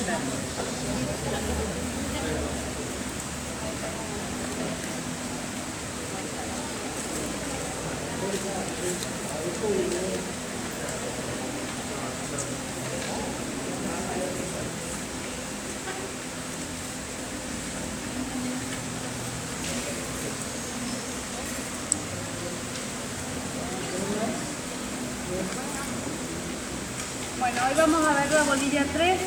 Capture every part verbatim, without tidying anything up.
Bueno, hoy vamos a ver la bolilla tres,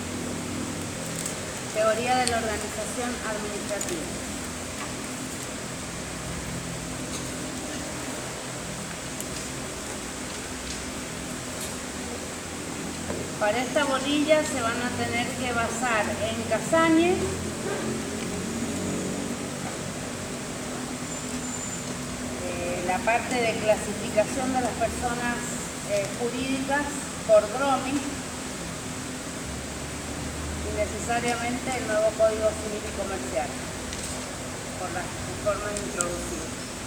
teoría de la organización administrativa. Para esta bolilla se van a tener que basar en Cassagne, eh, la parte de clasificación de las personas eh, jurídicas por Dromi y necesariamente el nuevo Código Civil y Comercial por las reformas introducidas.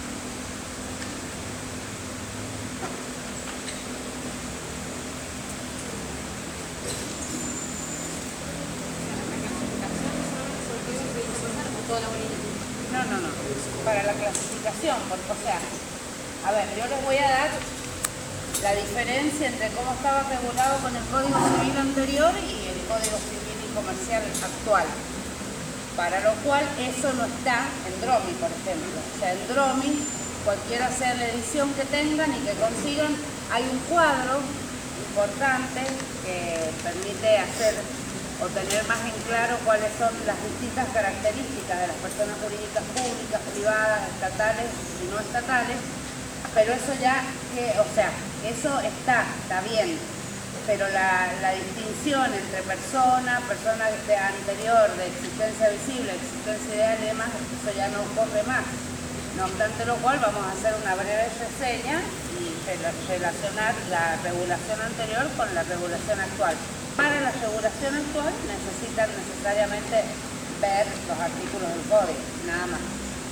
No, no, no, para la clasificación, porque, o sea, a ver, yo les voy a dar la diferencia entre cómo estaba regulado con el Código Civil anterior y el Código Civil y Comercial actual, para lo cual eso no está en Dromi, por ejemplo. O sea, en Dromi, cualquiera sea la edición que tengan y que consigan, hay un cuadro importante que permite hacer o tener más en claro cuáles son las distintas características de las personas jurídicas públicas, privadas, estatales y no estatales, pero eso ya, que, o sea, eso está, está bien, pero la, la distinción entre persona, persona de anterior, de existencia visible, existencia ideal y demás, eso ya no ocurre más. No obstante lo cual, vamos a hacer una breve reseña y relacionar la regulación anterior con la regulación actual. Para la regulación actual necesitan necesariamente ver los artículos del código, nada más.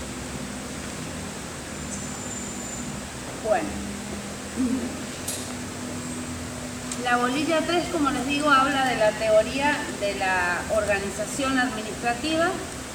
Bueno, la bolilla tres, como les digo, habla de la teoría de la organización administrativa,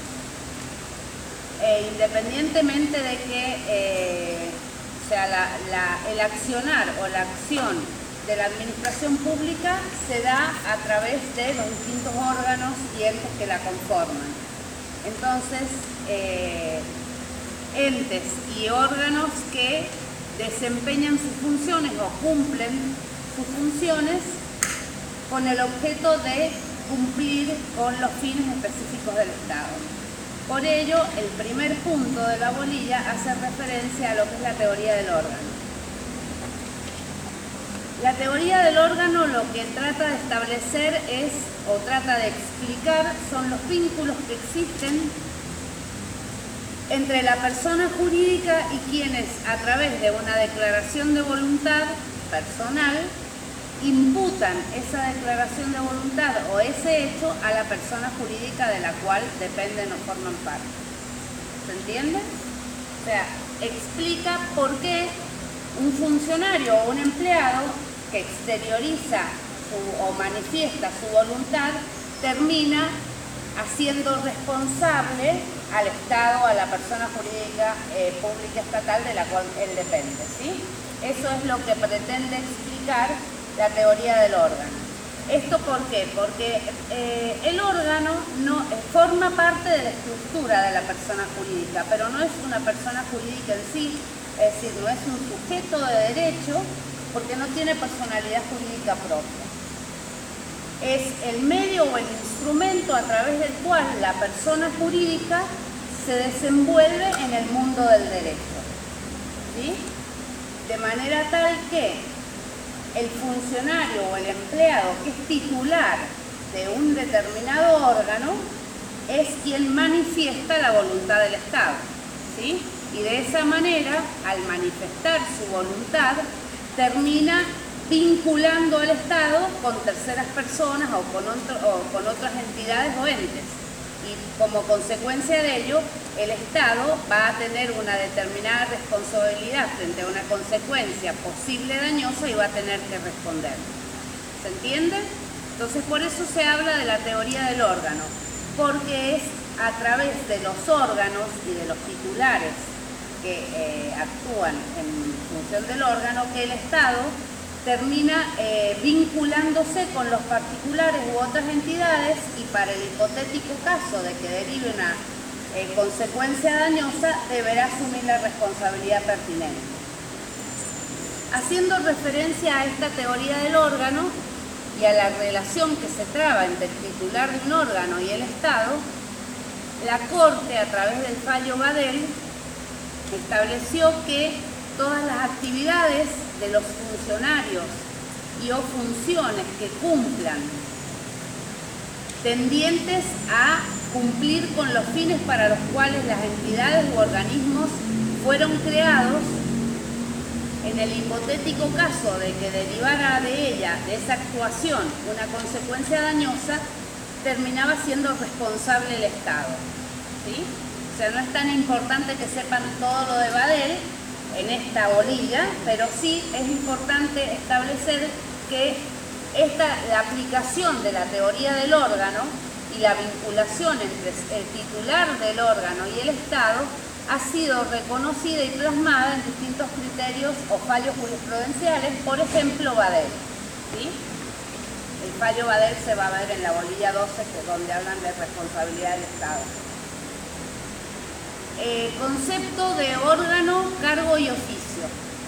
e independientemente de que eh, o sea, la, la, el accionar o la acción de la administración pública se da a través de los distintos órganos y entes que la conforman. Entonces, eh, entes y órganos que desempeñan sus funciones o cumplen sus funciones con el objeto de cumplir con los fines específicos del Estado. Por ello, el primer punto de la bolilla hace referencia a lo que es la teoría del órgano. La teoría del órgano lo que trata de establecer es, o trata de explicar, son los vínculos que existen entre la persona jurídica y quienes, a través de una declaración de voluntad personal, imputan esa declaración de voluntad o ese hecho a la persona jurídica de la cual dependen o forman parte. ¿Se entiende? O sea, explica por qué un funcionario o un empleado que exterioriza su, o manifiesta su voluntad termina haciendo responsable al Estado, a la persona jurídica eh, pública estatal de la cual él depende, ¿sí? Eso es lo que pretende explicar la teoría del órgano. ¿Esto por qué? Porque eh, el órgano no, eh, forma parte de la estructura de la persona jurídica, pero no es una persona jurídica en sí, es decir, no es un sujeto de derecho porque no tiene personalidad jurídica propia. Es el medio o el instrumento a través del cual la persona jurídica se desenvuelve en el mundo del derecho, ¿sí? De manera tal que el funcionario o el empleado que es titular de un determinado órgano es quien manifiesta la voluntad del Estado, ¿sí? Y de esa manera, al manifestar su voluntad, termina vinculando al Estado con terceras personas o con, otro, o con otras entidades o entes. Y como consecuencia de ello, el Estado va a tener una determinada responsabilidad frente a una consecuencia posible dañosa y va a tener que responder. ¿Se entiende? Entonces, por eso se habla de la teoría del órgano, porque es a través de los órganos y de los titulares que eh, actúan en función del órgano que el Estado termina eh, vinculándose con los particulares u otras entidades, y para el hipotético caso de que derive una eh, consecuencia dañosa, deberá asumir la responsabilidad pertinente. Haciendo referencia a esta teoría del órgano y a la relación que se traba entre el titular de un órgano y el Estado, la Corte, a través del fallo Badel, estableció que todas las actividades de los funcionarios y o funciones que cumplan tendientes a cumplir con los fines para los cuales las entidades u organismos fueron creados, en el hipotético caso de que derivara de ella, de esa actuación, una consecuencia dañosa, terminaba siendo responsable el Estado, ¿sí? O sea, no es tan importante que sepan todo lo de Badel en esta bolilla, pero sí es importante establecer que esta, la aplicación de la teoría del órgano y la vinculación entre el titular del órgano y el Estado ha sido reconocida y plasmada en distintos criterios o fallos jurisprudenciales, por ejemplo, Badel, ¿sí? El fallo Badel se va a ver en la bolilla doce, que es donde hablan de responsabilidad del Estado. Eh, concepto de órgano, cargo y oficio.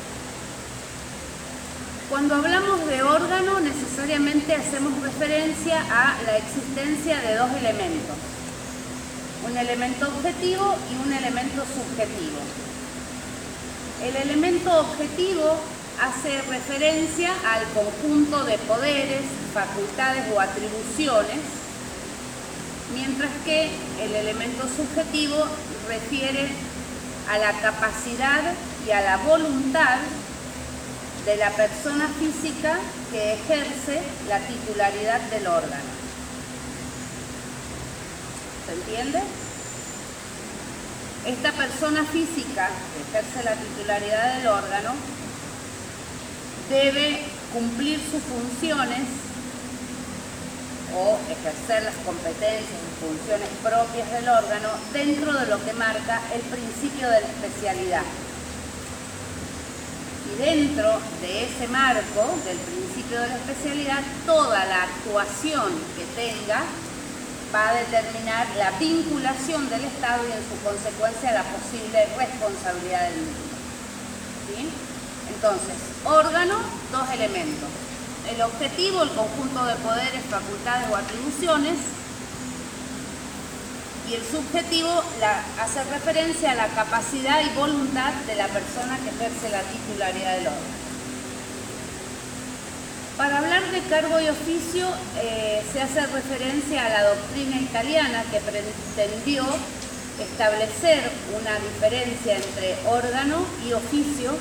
Cuando hablamos de órgano, necesariamente hacemos referencia a la existencia de dos elementos: un elemento objetivo y un elemento subjetivo. El elemento objetivo hace referencia al conjunto de poderes, facultades o atribuciones, mientras que el elemento subjetivo refiere a la capacidad y a la voluntad de la persona física que ejerce la titularidad del órgano. ¿Se entiende? Esta persona física que ejerce la titularidad del órgano debe cumplir sus funciones o ejercer las competencias y funciones propias del órgano dentro de lo que marca el principio de la especialidad. Y dentro de ese marco del principio de la especialidad, toda la actuación que tenga va a determinar la vinculación del Estado y en su consecuencia la posible responsabilidad del mismo. ¿Sí? Entonces, órgano, dos elementos. El objetivo, el conjunto de poderes, facultades o atribuciones, y el subjetivo la, hace referencia a la capacidad y voluntad de la persona que ejerce la titularidad del órgano. Para hablar de cargo y oficio, eh, se hace referencia a la doctrina italiana que pretendió establecer una diferencia entre órgano y oficio,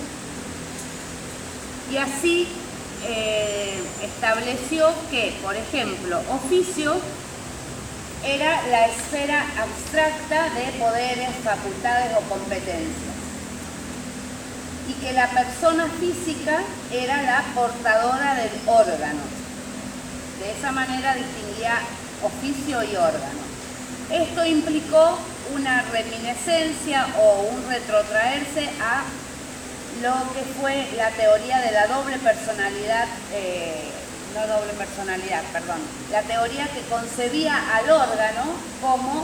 y así eh, estableció que, por ejemplo, oficio era la esfera abstracta de poderes, facultades o competencias, y que la persona física era la portadora del órgano. De esa manera distinguía oficio y órgano. Esto implicó una reminiscencia o un retrotraerse a lo que fue la teoría de la doble personalidad, eh, no doble personalidad, perdón, la teoría que concebía al órgano como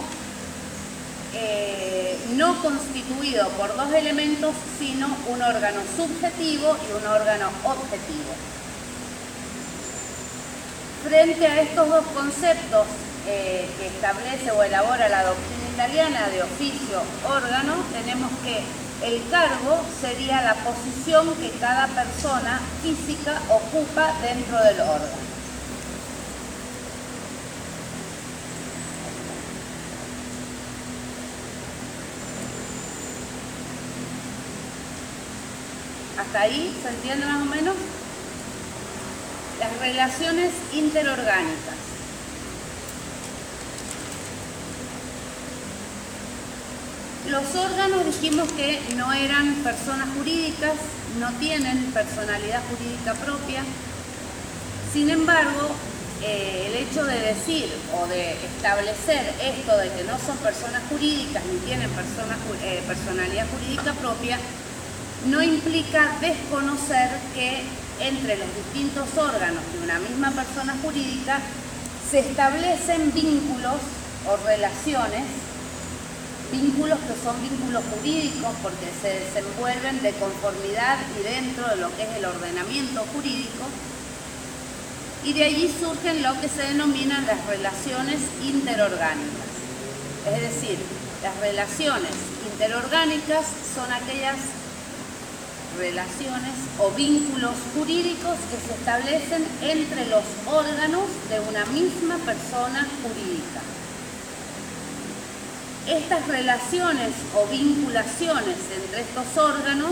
eh, no constituido por dos elementos, sino un órgano subjetivo y un órgano objetivo. Frente a estos dos conceptos eh, que establece o elabora la doctrina italiana de oficio, órgano, tenemos que el cargo sería la posición que cada persona física ocupa dentro del órgano. ¿Hasta ahí se entiende más o menos? Las relaciones interorgánicas. Los órganos dijimos que no eran personas jurídicas, no tienen personalidad jurídica propia. Sin embargo, eh, el hecho de decir o de establecer esto de que no son personas jurídicas ni tienen persona, eh, personalidad jurídica propia, no implica desconocer que entre los distintos órganos de una misma persona jurídica se establecen vínculos o relaciones, vínculos que son vínculos jurídicos porque se desenvuelven de conformidad y dentro de lo que es el ordenamiento jurídico, y de allí surgen lo que se denominan las relaciones interorgánicas. Es decir, las relaciones interorgánicas son aquellas relaciones o vínculos jurídicos que se establecen entre los órganos de una misma persona jurídica. Estas relaciones o vinculaciones entre estos órganos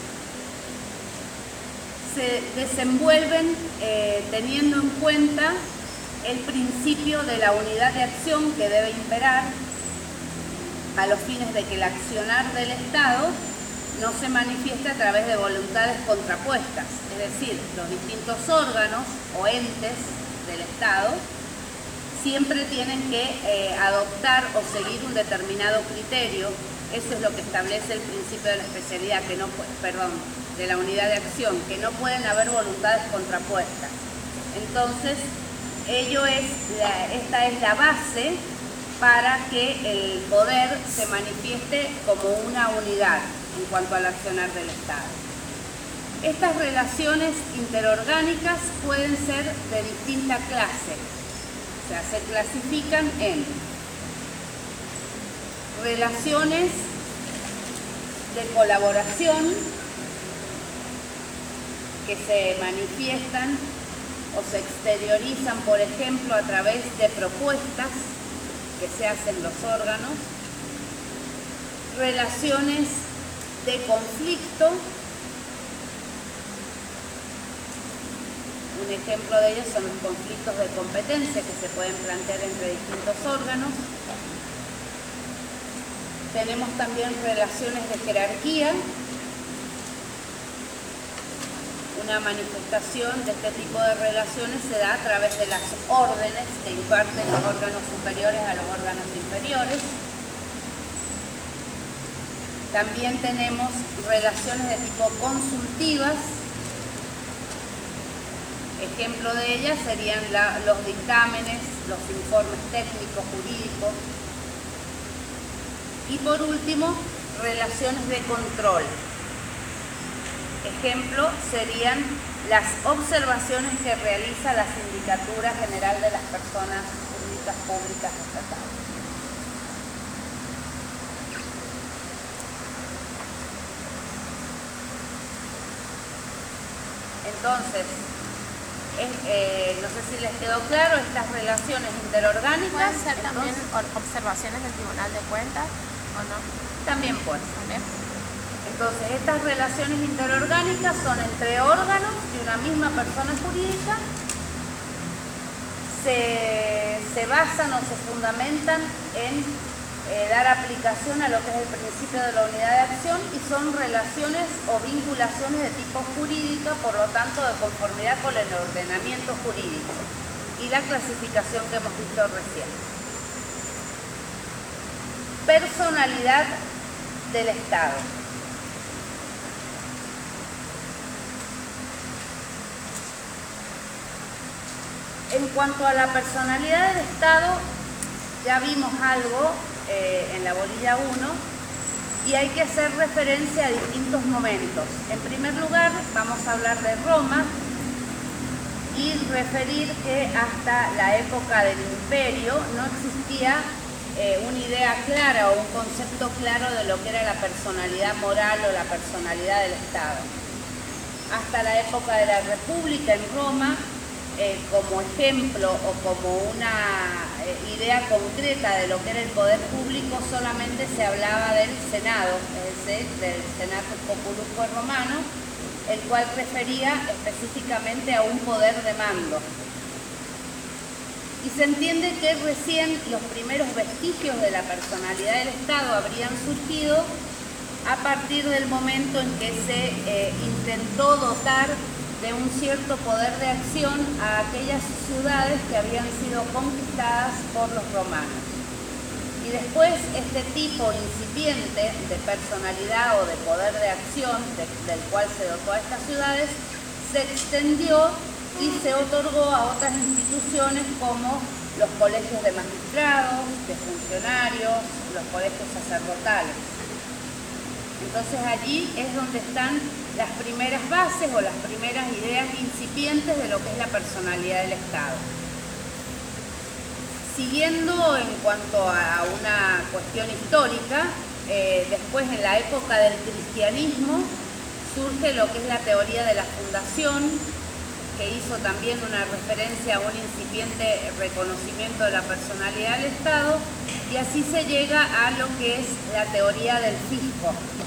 se desenvuelven eh, teniendo en cuenta el principio de la unidad de acción que debe imperar a los fines de que el accionar del Estado no se manifieste a través de voluntades contrapuestas, es decir, los distintos órganos o entes del Estado siempre tienen que eh, adoptar o seguir un determinado criterio. Eso es lo que establece el principio de la especialidad, que no, perdón, de la unidad de acción, que no pueden haber voluntades contrapuestas. Entonces, ello es la, esta es la base para que el poder se manifieste como una unidad en cuanto al accionar del Estado. Estas relaciones interorgánicas pueden ser de distinta clase, o sea, se clasifican en relaciones de colaboración que se manifiestan o se exteriorizan, por ejemplo, a través de propuestas que se hacen los órganos, relaciones de conflicto. Un ejemplo de ellos son los conflictos de competencia que se pueden plantear entre distintos órganos. Tenemos también relaciones de jerarquía. Una manifestación de este tipo de relaciones se da a través de las órdenes que imparten los órganos superiores a los órganos inferiores. También tenemos relaciones de tipo consultivas. Ejemplo de ellas serían la, los dictámenes, los informes técnicos, jurídicos. Y por último, relaciones de control. Ejemplo serían las observaciones que realiza la Sindicatura General de las Personas Jurídicas Públicas Estatales. Entonces, es, eh, no sé si les quedó claro, estas relaciones interorgánicas. ¿Pueden ser también observaciones del Tribunal de Cuentas o no? También pueden. ¿También? Entonces, estas relaciones interorgánicas son entre órganos de una misma persona jurídica, se, se basan o se fundamentan en eh, dar aplicación a lo que es el principio de la unidad de acción y son relaciones o vinculaciones de tipo jurídico, por lo tanto de conformidad con el ordenamiento jurídico y la clasificación que hemos visto recién. Personalidad del Estado. En cuanto a la personalidad del Estado, ya vimos algo eh, en la bolilla uno y hay que hacer referencia a distintos momentos. En primer lugar, vamos a hablar de Roma y referir que hasta la época del Imperio no existía eh, una idea clara o un concepto claro de lo que era la personalidad moral o la personalidad del Estado. Hasta la época de la República en Roma, Eh, como ejemplo o como una eh, idea concreta de lo que era el poder público, solamente se hablaba del Senado, es decir, del Senatus Populusque romano, el cual refería específicamente a un poder de mando. Y se entiende que recién los primeros vestigios de la personalidad del Estado habrían surgido a partir del momento en que se eh, intentó dotar de un cierto poder de acción a aquellas ciudades que habían sido conquistadas por los romanos. Y después este tipo incipiente de personalidad o de poder de acción de, del cual se dotó a estas ciudades se extendió y se otorgó a otras instituciones como los colegios de magistrados, de funcionarios, los colegios sacerdotales. Entonces allí es donde están las primeras bases o las primeras ideas incipientes de lo que es la personalidad del Estado. Siguiendo en cuanto a una cuestión histórica, eh, después en la época del cristianismo surge lo que es la teoría de la fundación, que hizo también una referencia a un incipiente reconocimiento de la personalidad del Estado, y así se llega a lo que es la teoría del fisco.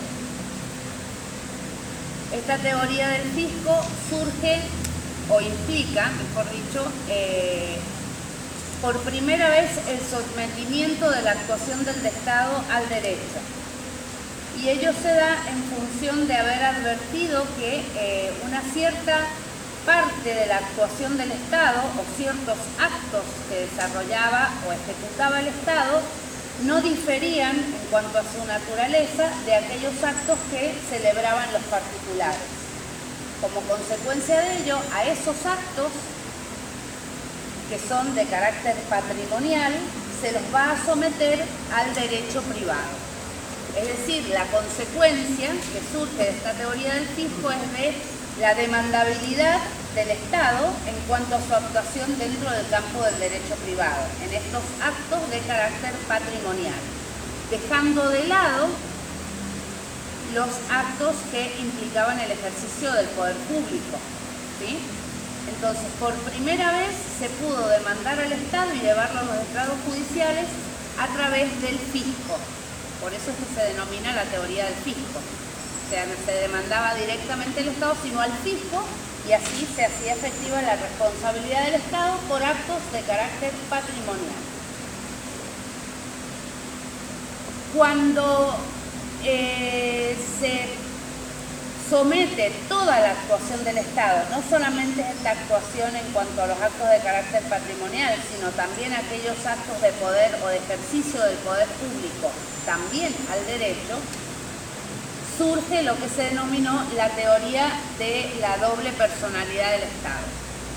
Esta teoría del fisco surge o implica, mejor dicho, eh, por primera vez el sometimiento de la actuación del Estado al derecho. Y ello se da en función de haber advertido que eh, una cierta parte de la actuación del Estado o ciertos actos que desarrollaba o ejecutaba el Estado no diferían en cuanto a su naturaleza de aquellos actos que celebraban los particulares. Como consecuencia de ello, a esos actos que son de carácter patrimonial se los va a someter al derecho privado. Es decir, la consecuencia que surge de esta teoría del fisco es de la demandabilidad del Estado en cuanto a su actuación dentro del campo del derecho privado, en estos actos de carácter patrimonial, dejando de lado los actos que implicaban el ejercicio del poder público, ¿sí? Entonces, por primera vez se pudo demandar al Estado y llevarlo a los estrados judiciales a través del fisco. Por eso es que se denomina la teoría del fisco. O sea, no se demandaba directamente al Estado, sino al fisco, y así se hacía efectiva la responsabilidad del Estado por actos de carácter patrimonial. Cuando eh, se somete toda la actuación del Estado, no solamente esta actuación en cuanto a los actos de carácter patrimonial, sino también aquellos actos de poder o de ejercicio del poder público, también al derecho, surge lo que se denominó la teoría de la doble personalidad del Estado.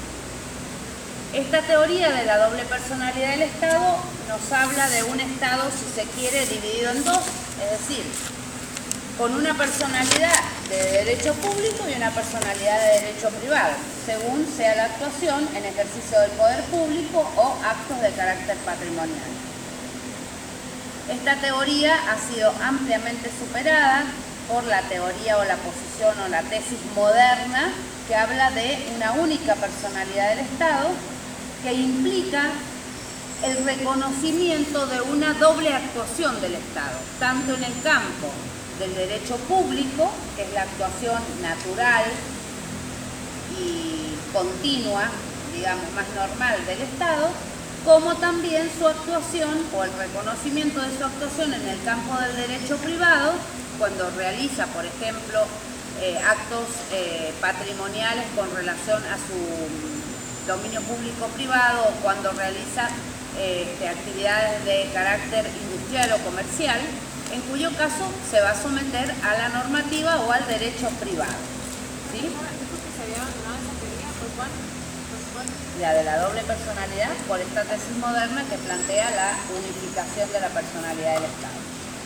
Esta teoría de la doble personalidad del Estado nos habla de un Estado, si se quiere, dividido en dos, es decir, con una personalidad de derecho público y una personalidad de derecho privado, según sea la actuación en ejercicio del poder público o actos de carácter patrimonial. Esta teoría ha sido ampliamente superada por la teoría o la posición o la tesis moderna que habla de una única personalidad del Estado que implica el reconocimiento de una doble actuación del Estado, tanto en el campo del derecho público, que es la actuación natural y continua, digamos, más normal del Estado, como también su actuación o el reconocimiento de su actuación en el campo del derecho privado, cuando realiza, por ejemplo, eh, actos eh, patrimoniales con relación a su dominio público-privado, o cuando realiza eh, actividades de carácter industrial o comercial, en cuyo caso se va a someter a la normativa o al derecho privado. ¿Sí? La de la doble personalidad, por esta tesis moderna que plantea la unificación de la personalidad del Estado.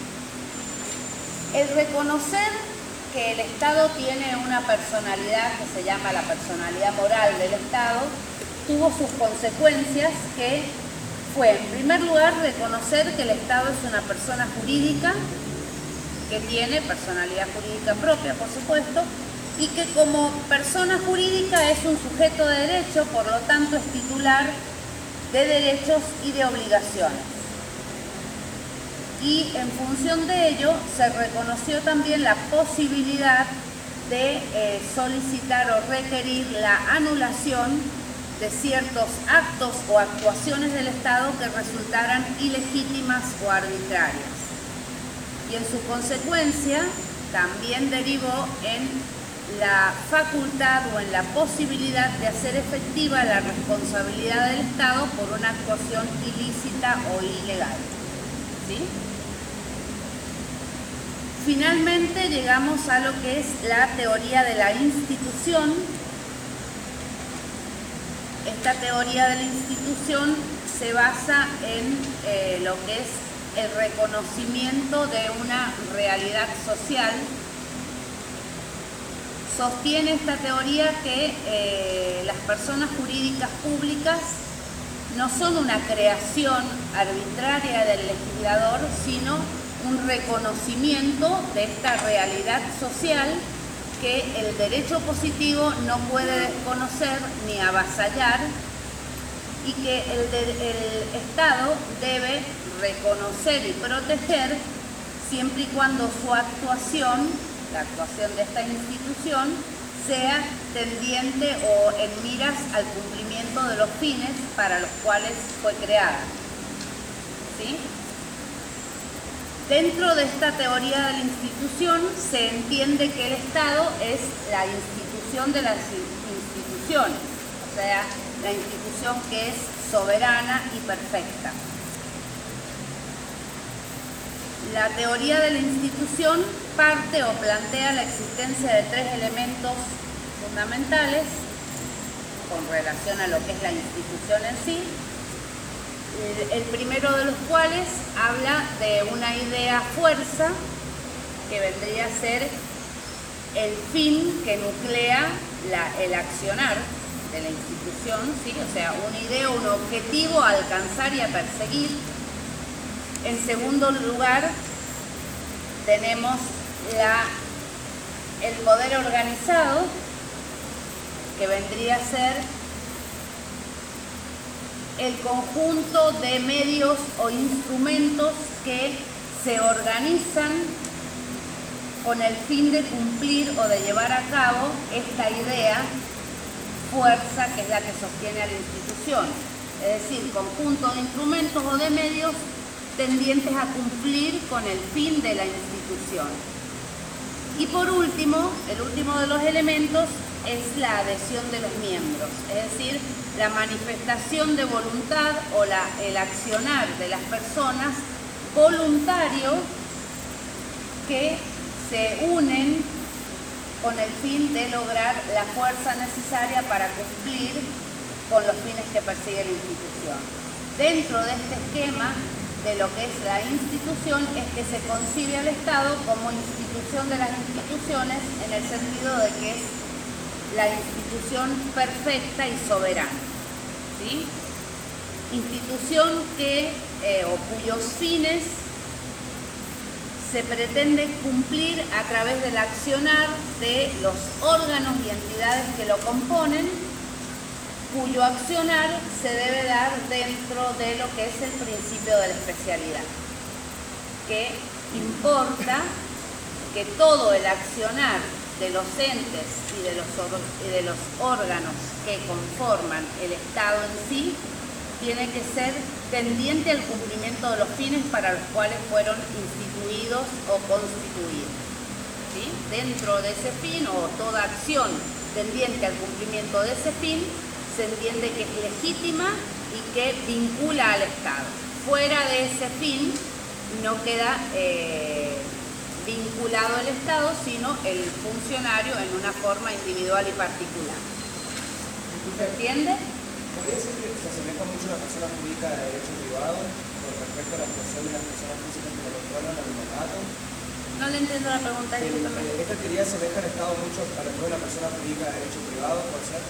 El reconocer que el Estado tiene una personalidad que se llama la personalidad moral del Estado tuvo sus consecuencias, que fue, en primer lugar, reconocer que el Estado es una persona jurídica que tiene personalidad jurídica propia, por supuesto, y que como persona jurídica es un sujeto de derecho, por lo tanto es titular de derechos y de obligaciones. Y en función de ello se reconoció también la posibilidad de eh, solicitar o requerir la anulación de ciertos actos o actuaciones del Estado que resultaran ilegítimas o arbitrarias. Y en su consecuencia también derivó en la facultad o en la posibilidad de hacer efectiva la responsabilidad del Estado por una actuación ilícita o ilegal. ¿Sí? Finalmente llegamos a lo que es la teoría de la institución. Esta teoría de la institución se basa en eh, lo que es el reconocimiento de una realidad social. Sostiene esta teoría que eh, las personas jurídicas públicas no son una creación arbitraria del legislador, sino un reconocimiento de esta realidad social que el derecho positivo no puede desconocer ni avasallar, y que el, de, el Estado debe reconocer y proteger siempre y cuando su actuación, la actuación de esta institución, sea tendiente o en miras al cumplimiento de los fines para los cuales fue creada. ¿Sí? Dentro de esta teoría de la institución se entiende que el Estado es la institución de las instituciones, o sea, la institución que es soberana y perfecta. La teoría de la institución parte o plantea la existencia de tres elementos fundamentales con relación a lo que es la institución en sí. El primero de los cuales habla de una idea fuerza que vendría a ser el fin que nuclea la, el accionar de la institución, ¿sí? O sea, una idea, un objetivo a alcanzar y a perseguir. En segundo lugar, tenemos la, el poder organizado, que vendría a ser el conjunto de medios o instrumentos que se organizan con el fin de cumplir o de llevar a cabo esta idea fuerza que es la que sostiene a la institución. Es decir, conjunto de instrumentos o de medios tendientes a cumplir con el fin de la institución. Y por último, el último de los elementos es la adhesión de los miembros, es decir, la manifestación de voluntad o la, el accionar de las personas voluntario que se unen con el fin de lograr la fuerza necesaria para cumplir con los fines que persigue la institución. Dentro de este esquema de lo que es la institución es que se concibe al Estado como institución de las instituciones, en el sentido de que es la institución perfecta y soberana, ¿sí? Institución que, eh, o cuyos fines se pretende cumplir a través del accionar de los órganos y entidades que lo componen, cuyo accionar se debe dar dentro de lo que es el principio de la especialidad, que importa que todo el accionar de los entes y de los, y de los órganos que conforman el Estado en sí tiene que ser tendiente al cumplimiento de los fines para los cuales fueron instituidos o constituidos, ¿sí? Dentro de ese fin, o toda acción tendiente al cumplimiento de ese fin, se entiende que es legítima y que vincula al Estado. Fuera de ese fin no queda eh, vinculado el Estado, sino el funcionario en una forma individual y particular. ¿Se entiende? ¿Podría decir que se asemeja mucho a la persona jurídica de derecho privado con respecto a la actuación de las personas físicas que lo controlan al mercado? No le entiendo la pregunta, discúlpeme. ¿Esta teoría asemeja al Estado mucho a la de la persona jurídica de derecho privado, puede ser?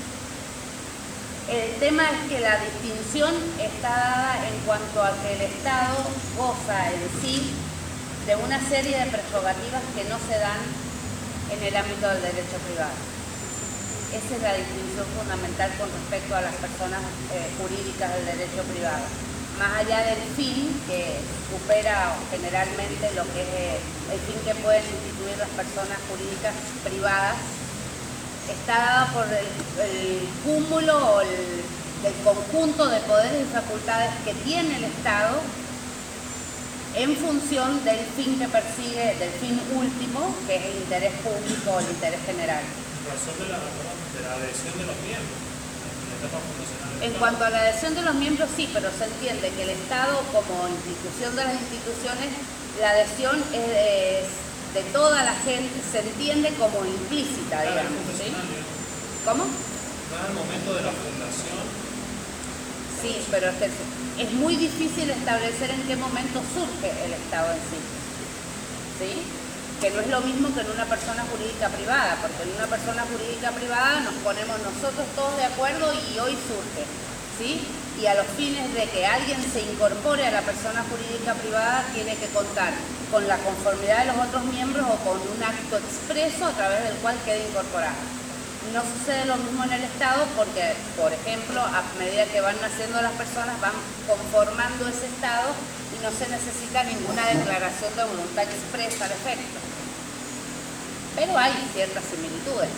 El tema es que la distinción está dada en cuanto a que el Estado goza en sí de una serie de prerrogativas que no se dan en el ámbito del derecho privado. Esa es la distinción fundamental con respecto a las personas eh, jurídicas del derecho privado. Más allá del fin, que supera generalmente lo que es eh, el fin que pueden instituir las personas jurídicas privadas, está dada por el, el cúmulo o el, del conjunto de poderes y facultades que tiene el Estado en función del fin que persigue, del fin último, que es el interés público o el interés general. Razón de la, de la adhesión de los miembros en la etapa fundacional. En cuanto a la adhesión de los miembros, sí, pero se entiende que el Estado, como institución de las instituciones, la adhesión es de, de toda la gente, se entiende como implícita, digamos. ¿Sí? ¿Cómo? No es el momento de la fundación. Sí, pero es, que es muy difícil establecer en qué momento surge el Estado en sí. ¿Sí? Que no es lo mismo que en una persona jurídica privada, porque en una persona jurídica privada nos ponemos nosotros todos de acuerdo y hoy surge, ¿sí? Y a los fines de que alguien se incorpore a la persona jurídica privada tiene que contar con la conformidad de los otros miembros o con un acto expreso a través del cual quede incorporado. No sucede lo mismo en el Estado porque, por ejemplo, a medida que van naciendo las personas van conformando ese Estado y no se necesita ninguna declaración de voluntad expresa al efecto. Pero hay ciertas similitudes.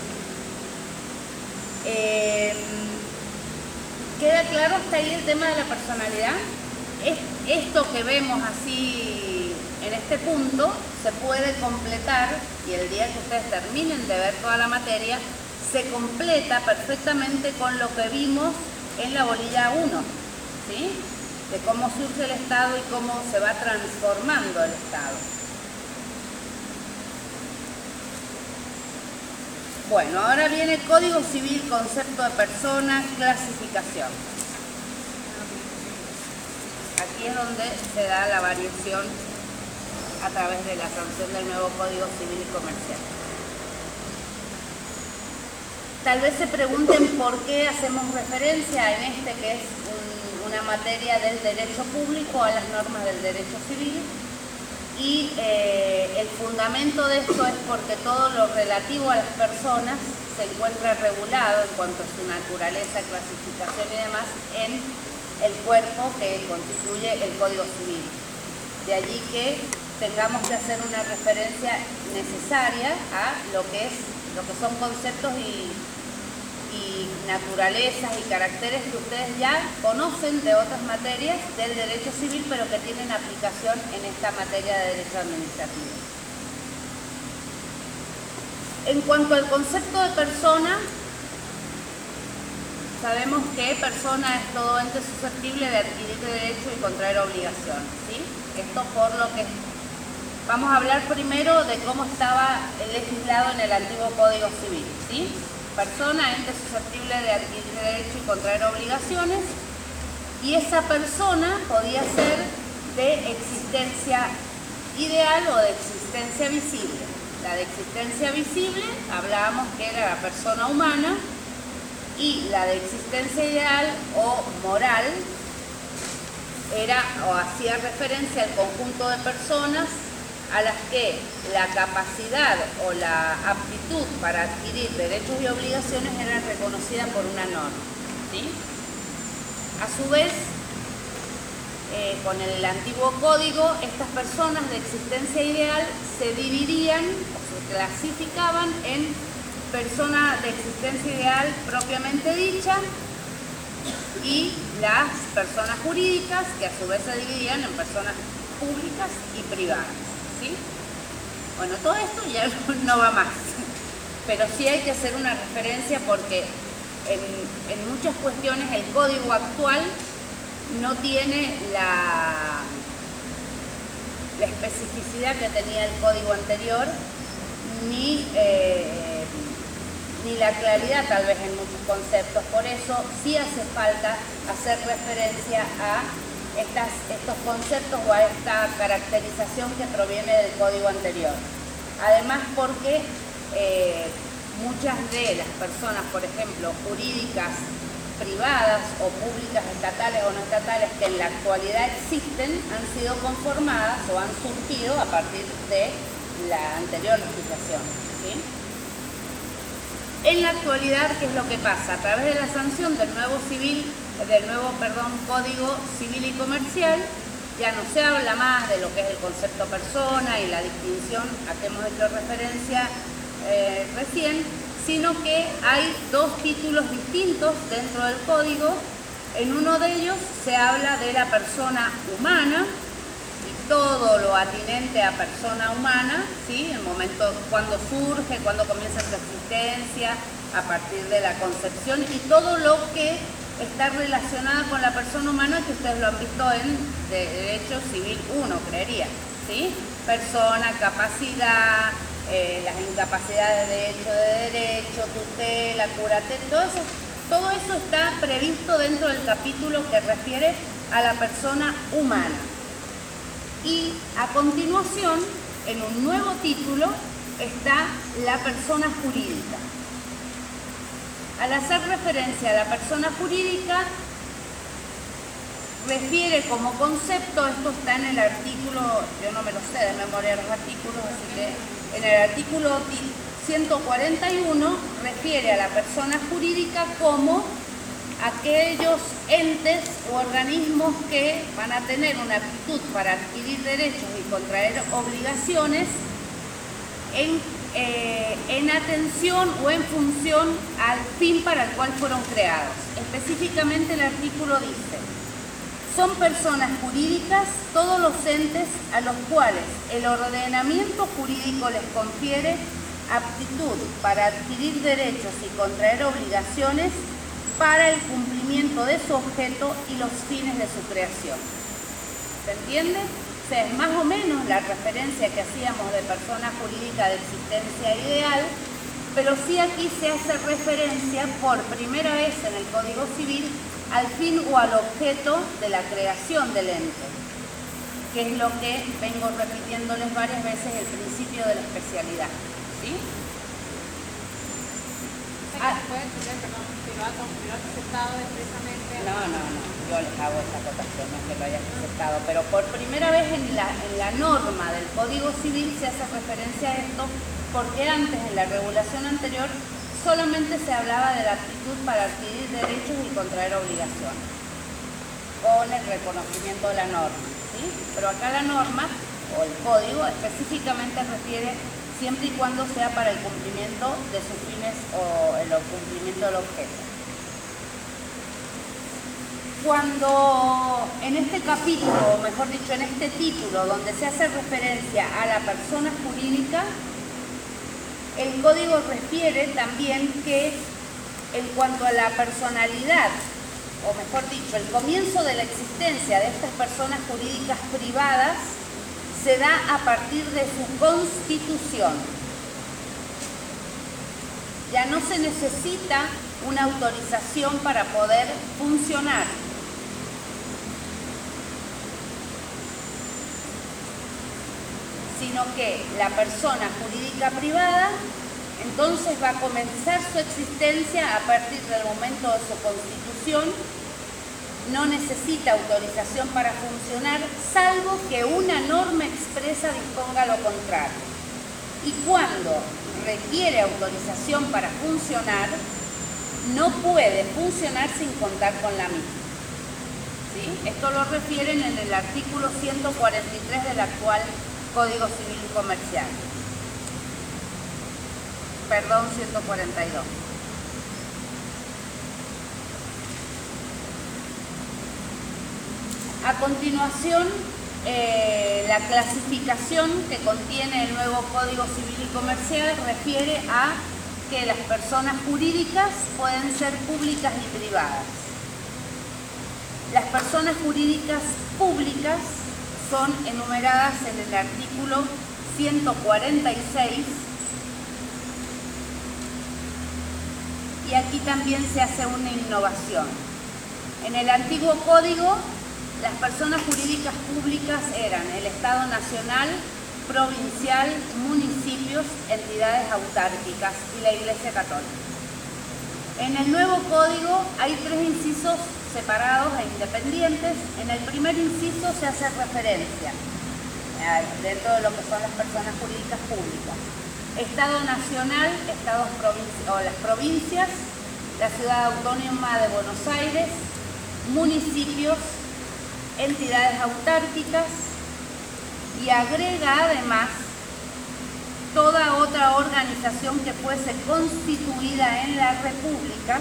Eh, ¿Queda claro hasta ahí el tema de la personalidad? Es, esto que vemos así en este punto se puede completar, y el día que ustedes terminen de ver toda la materia, se completa perfectamente con lo que vimos en la bolilla uno, ¿sí? De cómo surge el Estado y cómo se va transformando el Estado. Bueno, ahora viene Código Civil, concepto de persona, clasificación. Aquí es donde se da la variación a través de la sanción del nuevo Código Civil y Comercial. Tal vez se pregunten por qué hacemos referencia en este, que es un, una materia del derecho público, a las normas del derecho civil. Y eh, el fundamento de esto es porque todo lo relativo a las personas se encuentra regulado en cuanto a su naturaleza, clasificación y demás en el cuerpo que constituye el Código Civil. De allí que tengamos que hacer una referencia necesaria a lo que es, lo que son conceptos y, y naturalezas y caracteres que ustedes ya conocen de otras materias del derecho civil, pero que tienen aplicación en esta materia de derecho administrativo. En cuanto al concepto de persona, sabemos que persona es todo ente susceptible de adquirir derecho y contraer obligación, ¿sí? Esto por lo que vamos a hablar primero de cómo estaba legislado en el antiguo Código Civil, ¿sí? Persona, ente susceptible de adquirir derecho y contraer obligaciones, y esa persona podía ser de existencia ideal o de existencia visible. La de existencia visible, hablábamos que era la persona humana, y la de existencia ideal o moral era o hacía referencia al conjunto de personas a las que la capacidad o la aptitud para adquirir derechos y obligaciones era reconocida por una norma, ¿sí? A su vez, eh, con el antiguo código, estas personas de existencia ideal se dividían o se clasificaban en persona de existencia ideal propiamente dicha y las personas jurídicas, que a su vez se dividían en personas públicas y privadas, ¿sí? Bueno, todo esto ya no va más, pero sí hay que hacer una referencia porque en, en muchas cuestiones el código actual no tiene la, la especificidad que tenía el código anterior, ni, eh, ni la claridad tal vez en muchos conceptos. Por eso sí hace falta hacer referencia a estas, estos conceptos o a esta caracterización que proviene del código anterior. Además porque eh, muchas de las personas, por ejemplo, jurídicas privadas o públicas, estatales o no estatales, que en la actualidad existen, han sido conformadas o han surgido a partir de la anterior legislación, ¿sí? En la actualidad, ¿qué es lo que pasa? A través de la sanción del nuevo civil, del nuevo, perdón, Código Civil y Comercial, ya no se habla más de lo que es el concepto persona y la distinción a que hemos hecho referencia eh, recién, sino que hay dos títulos distintos dentro del código. En uno de ellos se habla de la persona humana, todo lo atinente a persona humana, ¿sí? El momento cuando surge, cuando comienza su existencia, a partir de la concepción y todo lo que está relacionado con la persona humana, que ustedes lo han visto en de Derecho Civil uno, creería, ¿sí? Persona, capacidad, eh, las incapacidades de hecho de derecho, tutela, curatela, todo eso, todo eso está previsto dentro del capítulo que refiere a la persona humana. Y a continuación, en un nuevo título, está la persona jurídica. Al hacer referencia a la persona jurídica, refiere como concepto, esto está en el artículo, yo no me lo sé de memoria los artículos, así que en el artículo ciento cuarenta y uno refiere a la persona jurídica como aquellos entes u organismos que van a tener una aptitud para adquirir derechos y contraer obligaciones en, eh, en atención o en función al fin para el cual fueron creados. Específicamente el artículo dice: son personas jurídicas todos los entes a los cuales el ordenamiento jurídico les confiere aptitud para adquirir derechos y contraer obligaciones para el cumplimiento de su objeto y los fines de su creación. ¿Se entiende? O sea, es más o menos la referencia que hacíamos de persona jurídica de existencia ideal, pero sí aquí se hace referencia por primera vez en el Código Civil al fin o al objeto de la creación del ente, que es lo que vengo repitiéndoles varias veces, el principio de la especialidad. ¿Sí? Ah, puede tener, perdón, piloto, piloto aceptado expresamente. No, no, no, yo les hago esa acotación, no es que lo hayas aceptado, pero por primera vez en la, en la norma del Código Civil se hace referencia a esto, porque antes, en la regulación anterior, solamente se hablaba de la aptitud para adquirir derechos y contraer obligaciones, con el reconocimiento de la norma, ¿sí? Pero acá la norma, o el código, específicamente refiere siempre y cuando sea para el cumplimiento de sus fines o el cumplimiento del objeto. Cuando en este capítulo, o mejor dicho, en este título, donde se hace referencia a la persona jurídica, el código refiere también que en cuanto a la personalidad, o mejor dicho, el comienzo de la existencia de estas personas jurídicas privadas se da a partir de su constitución. Ya no se necesita una autorización para poder funcionar. Sino que la persona jurídica privada entonces va a comenzar su existencia a partir del momento de su constitución. No necesita autorización para funcionar, salvo que una norma expresa disponga lo contrario. Y cuando requiere autorización para funcionar, no puede funcionar sin contar con la misma. ¿Sí? Esto lo refieren en el artículo ciento cuarenta y tres del actual Código Civil y Comercial. Perdón, ciento cuarenta y dos. A continuación, eh, la clasificación que contiene el nuevo Código Civil y Comercial refiere a que las personas jurídicas pueden ser públicas y privadas. Las personas jurídicas públicas son enumeradas en el artículo ciento cuarenta y seis, y aquí también se hace una innovación. En el antiguo código, las personas jurídicas públicas eran el Estado Nacional, provincial, municipios, entidades autárquicas y la Iglesia Católica. En el nuevo código hay tres incisos separados e independientes. En el primer inciso se hace referencia, dentro de lo que son las personas jurídicas públicas, Estado Nacional, estados o las provincias, la Ciudad Autónoma de Buenos Aires, municipios, entidades autárquicas, y agrega además toda otra organización que fuese constituida en la República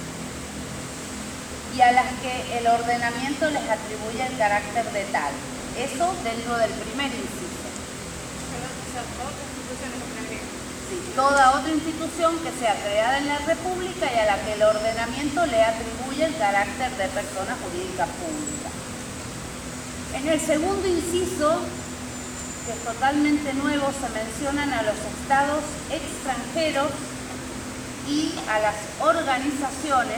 y a las que el ordenamiento les atribuye el carácter de tal. Eso dentro del primer inciso. Perdón, o sea, todas las instituciones lo crearían. Sí, toda otra institución que sea creada en la República y a la que el ordenamiento le atribuye el carácter de persona jurídica pública. En el segundo inciso, que es totalmente nuevo, se mencionan a los estados extranjeros y a las organizaciones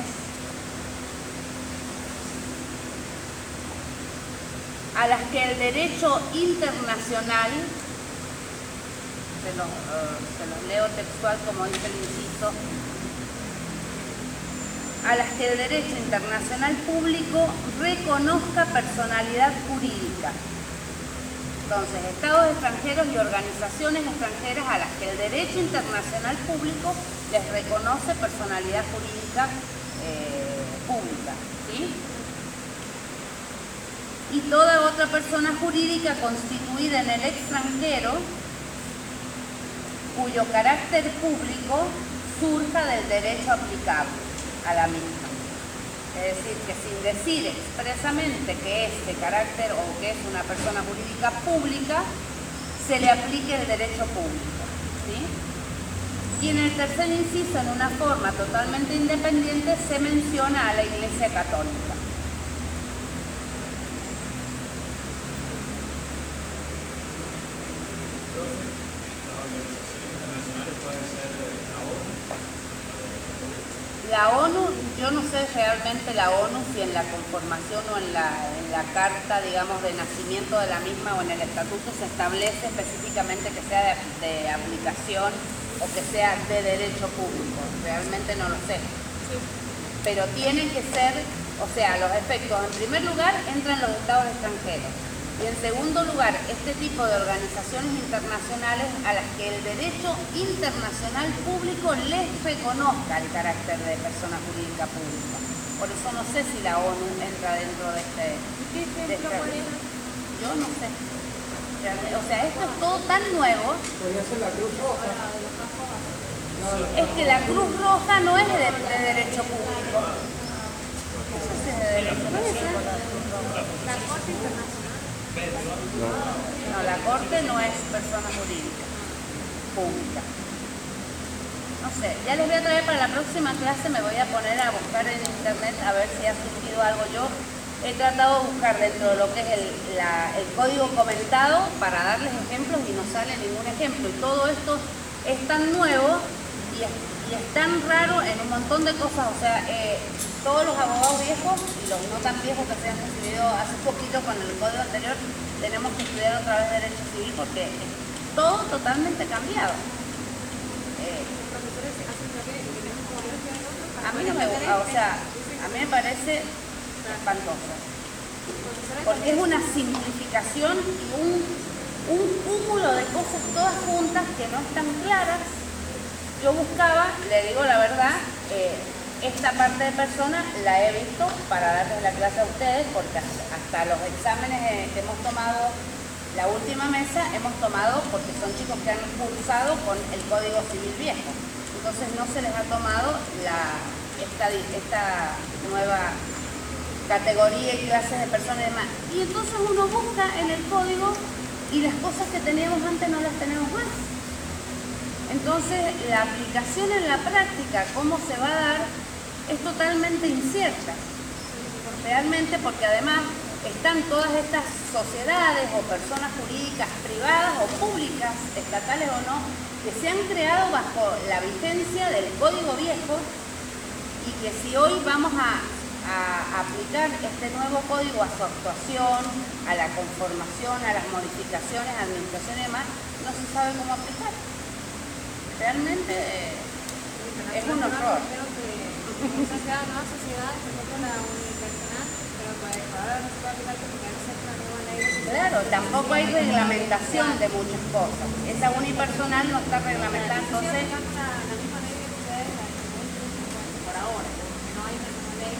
a las que el derecho internacional, se los, uh, se los leo textual como dice el inciso, a las que el derecho internacional público reconozca personalidad jurídica. Entonces, estados extranjeros y organizaciones extranjeras a las que el derecho internacional público les reconoce personalidad jurídica eh, pública, ¿sí? Y toda otra persona jurídica constituida en el extranjero cuyo carácter público surja del derecho aplicable a la misma. Es decir, que sin decir expresamente que es de carácter o que es una persona jurídica pública, se le aplique el derecho público, ¿sí? Y en el tercer inciso, en una forma totalmente independiente, se menciona a la Iglesia Católica. La ONU, yo no sé realmente la ONU si en la conformación o en la, en la carta, digamos, de nacimiento de la misma o en el estatuto se establece específicamente que sea de, de aplicación o que sea de derecho público. Realmente no lo sé. Sí. Pero tiene que ser, o sea, los efectos, en primer lugar, entran los estados extranjeros. Y en segundo lugar, este tipo de organizaciones internacionales a las que el derecho internacional público les reconozca el carácter de persona jurídica pública. Por eso no sé si la ONU entra dentro de este... ¿Qué de ejemplo este- cuál era? Yo no sé. Realmente, o sea, esto es todo tan nuevo. Podría ser la Cruz Roja. Es que la Cruz Roja no es de, de derecho público. No sé si es de derecho público la Cruz Roja. La Corte Internacional. No, la Corte no es persona jurídica pública. No sé, ya les voy a traer para la próxima clase, me voy a poner a buscar en internet a ver si ha surgido algo. Yo he tratado de buscar dentro de lo que es el, la- el código comentado para darles ejemplos y no sale ningún ejemplo. Y todo esto es tan nuevo y es, y es tan raro en un montón de cosas. O sea, eh, todos los abogados viejos y los no tan viejos que se han recibido hace poquito con el código anterior, tenemos que estudiar otra vez Derecho Civil porque es todo totalmente cambiado. Eh, Los profesores hacen lo que tenemos como Dios y nosotros para a mí no me gusta, o sea, a mí me parece espantoso. Porque es una simplificación y un, un cúmulo de cosas todas juntas que no están claras. Yo buscaba, le digo la verdad, eh, esta parte de persona la he visto para darles la clase a ustedes porque hasta, hasta los exámenes eh, que hemos tomado la última mesa, hemos tomado porque son chicos que han cursado con el Código Civil viejo. Entonces no se les ha tomado la, esta, esta nueva categoría y clases de personas y demás. Y entonces uno busca en el código y las cosas que teníamos antes no las tenemos más. Entonces la aplicación en la práctica, cómo se va a dar, es totalmente incierta. Realmente porque además están todas estas sociedades o personas jurídicas privadas o públicas, estatales o no, que se han creado bajo la vigencia del Código Viejo y que si hoy vamos a a aplicar este nuevo código a su actuación, a la conformación, a las modificaciones, administración y demás, no se sabe cómo aplicar. Realmente eh, es un horror. Creo que esa sea la nueva sociedad, por ejemplo la unipersonal, pero pues ahora no se puede aplicar porque hay que hacer una nueva ley. Claro, tampoco hay reglamentación de muchas cosas. Esa unipersonal no está reglamentada, entonces... La, la misma ley que ustedes la distribuyen por ahora, no hay una nueva ley.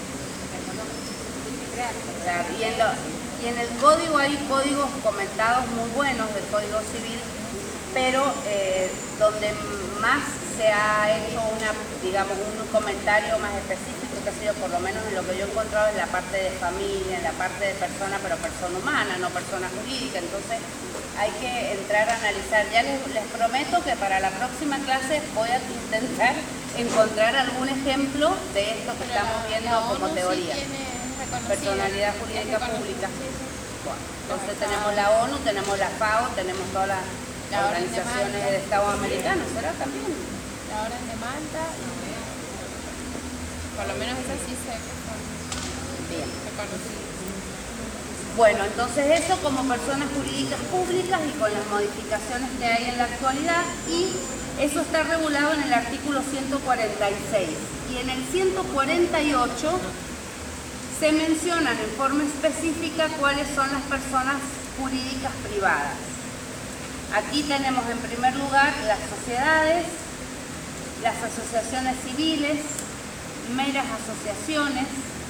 Claro, y, en lo, y en el código hay códigos comentados muy buenos del Código Civil, pero eh, donde más se ha hecho una, digamos, un comentario más específico qué sé yo, por lo menos en lo que yo he encontrado en la parte de familia, en la parte de persona, pero persona humana, no persona jurídica. Entonces hay que entrar a analizar. Ya les, les prometo que para la próxima clase voy a intentar encontrar algún ejemplo de esto que Pero estamos la- viendo la como ONU sí teoría. tiene reconocida, Personalidad es jurídica reconocida, pública. sí, sí. Bueno, entonces Está- tenemos la ONU, tenemos la FAO, tenemos todas las La Orden de organizaciones Malta. del Estado americano, ¿será también? La Orden de Malta, y por lo menos esas sí sé que son Bien. reconocidas. Bueno, entonces eso como personas jurídicas públicas y con las modificaciones que hay en la actualidad, y eso está regulado en el artículo ciento cuarenta y seis. Y en el ciento cuarenta y ocho se mencionan en forma específica cuáles son las personas jurídicas privadas. Aquí tenemos en primer lugar las sociedades, las asociaciones civiles, meras asociaciones.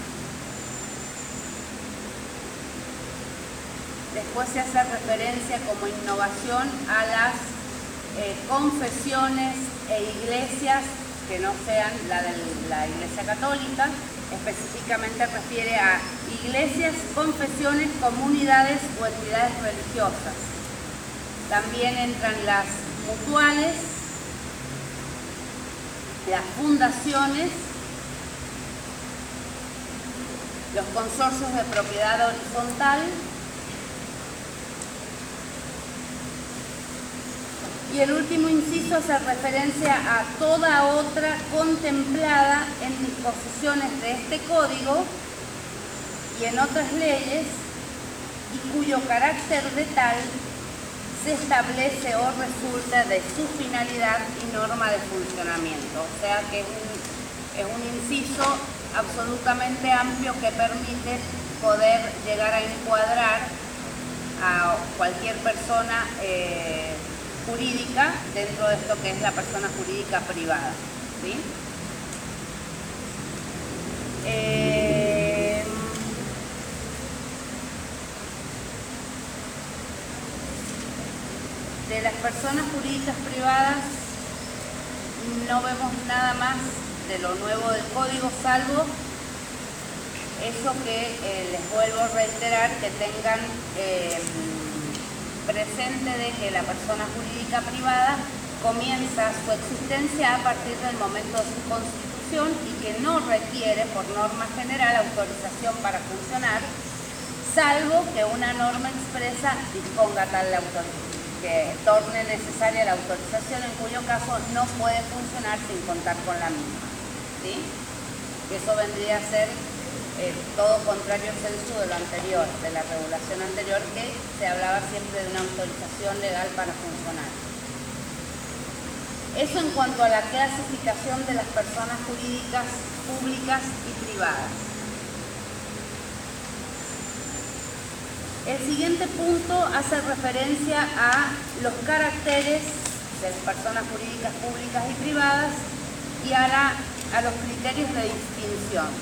Después se hace referencia como innovación a las eh, confesiones e iglesias que no sean la de la Iglesia Católica. Específicamente refiere a iglesias, confesiones, comunidades o entidades religiosas. También entran las mutuales, las fundaciones, los consorcios de propiedad horizontal y el último inciso hace referencia a toda otra contemplada en disposiciones de este código y en otras leyes y cuyo carácter de tal se establece o resulta de su finalidad y norma de funcionamiento. O sea que es un, es un inciso absolutamente amplio que permite poder llegar a encuadrar a cualquier persona eh, jurídica dentro de esto que es la persona jurídica privada, ¿sí? Eh, de las personas jurídicas privadas no vemos nada más de lo nuevo del código, salvo eso que eh, les vuelvo a reiterar, que tengan eh, presente de que la persona jurídica privada comienza su existencia a partir del momento de su constitución y que no requiere por norma general autorización para funcionar, salvo que una norma expresa disponga tal la autorización, que torne necesaria la autorización, en cuyo caso no puede funcionar sin contar con la misma, ¿sí? Que eso vendría a ser Eh, todo contrario al sensu de lo anterior, de la regulación anterior, que se hablaba siempre de una autorización legal para funcionar. Eso en cuanto a la clasificación de las personas jurídicas públicas y privadas. El siguiente punto hace referencia a los caracteres de las personas jurídicas públicas y privadas y a, la, a los criterios de distinción.